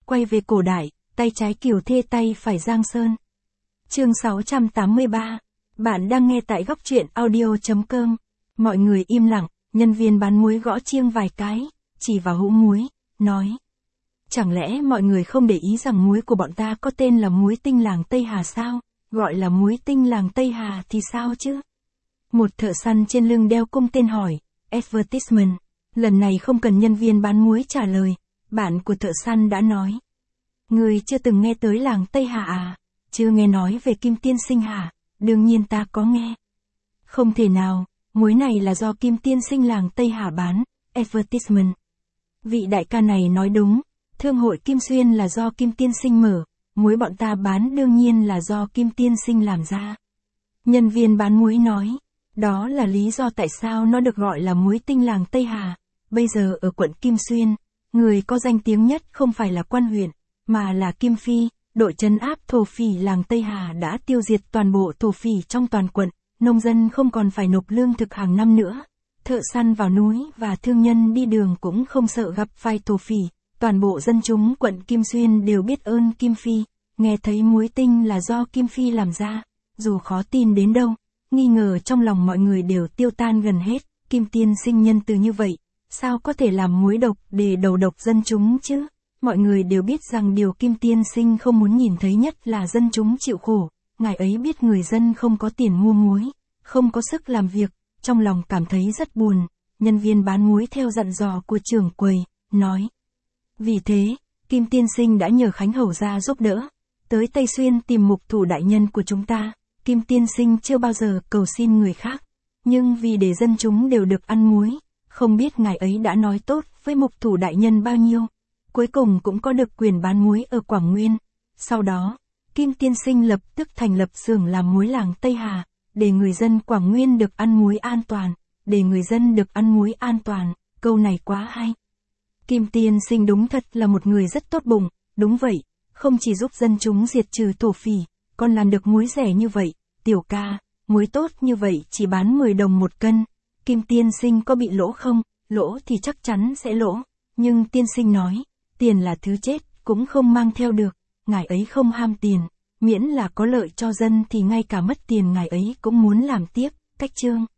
quay về cổ đại, tay trái Kiều Thê tay phải Giang Sơn. Chương 683. Bạn đang nghe tại góc truyện audio.com. Mọi người im lặng, nhân viên bán muối gõ chiêng vài cái, chỉ vào hũ muối, nói. Chẳng lẽ mọi người không để ý rằng muối của bọn ta có tên là muối tinh làng Tây Hà sao? Gọi là muối tinh làng Tây Hà thì sao chứ? Một thợ săn trên lưng đeo cung tên hỏi, advertisement. Lần này không cần nhân viên bán muối trả lời, bạn của thợ săn đã nói. Người chưa từng nghe tới làng Tây Hà à? Chưa nghe nói về Kim Tiên Sinh hả? Đương nhiên ta có nghe. Không thể nào, muối này là do Kim Tiên Sinh làng Tây Hà bán, advertisement. Vị đại ca này nói đúng, thương hội Kim Xuyên là do Kim Tiên Sinh mở, muối bọn ta bán đương nhiên là do Kim Tiên Sinh làm ra. Nhân viên bán muối nói, đó là lý do tại sao nó được gọi là muối tinh làng Tây Hà. Bây giờ ở quận Kim Xuyên, người có danh tiếng nhất không phải là quan huyện, mà là Kim Phi, đội trấn áp thổ phỉ làng Tây Hà đã tiêu diệt toàn bộ thổ phỉ trong toàn quận, nông dân không còn phải nộp lương thực hàng năm nữa. Thợ săn vào núi và thương nhân đi đường cũng không sợ gặp phải thổ phỉ, toàn bộ dân chúng quận Kim Xuyên đều biết ơn Kim Phi, nghe thấy muối tinh là do Kim Phi làm ra, dù khó tin đến đâu, nghi ngờ trong lòng mọi người đều tiêu tan gần hết, Kim Tiên Sinh nhân từ như vậy, sao có thể làm muối độc để đầu độc dân chúng chứ? Mọi người đều biết rằng điều Kim Tiên Sinh không muốn nhìn thấy nhất là dân chúng chịu khổ, ngài ấy biết người dân không có tiền mua muối, không có sức làm việc, trong lòng cảm thấy rất buồn, nhân viên bán muối theo dặn dò của trưởng quầy, nói. Vì thế, Kim Tiên Sinh đã nhờ Khánh Hầu ra giúp đỡ, tới Tây Xuyên tìm mục thủ đại nhân của chúng ta, Kim Tiên Sinh chưa bao giờ cầu xin người khác, nhưng vì để dân chúng đều được ăn muối, không biết ngài ấy đã nói tốt với mục thủ đại nhân bao nhiêu, cuối cùng cũng có được quyền bán muối ở Quảng Nguyên. Sau đó, Kim Tiên Sinh lập tức thành lập xưởng làm muối làng Tây Hà, để người dân Quảng Nguyên được ăn muối an toàn, để người dân được ăn muối an toàn, câu này quá hay. Kim Tiên Sinh đúng thật là một người rất tốt bụng, đúng vậy, không chỉ giúp dân chúng diệt trừ thổ phỉ, còn làm được muối rẻ như vậy, tiểu ca, muối tốt như vậy chỉ bán 10 đồng một cân, Kim Tiên Sinh có bị lỗ không? Lỗ thì chắc chắn sẽ lỗ, nhưng Tiên Sinh nói, tiền là thứ chết, cũng không mang theo được, ngài ấy không ham tiền, miễn là có lợi cho dân thì ngay cả mất tiền ngài ấy cũng muốn làm tiếp, cách chương.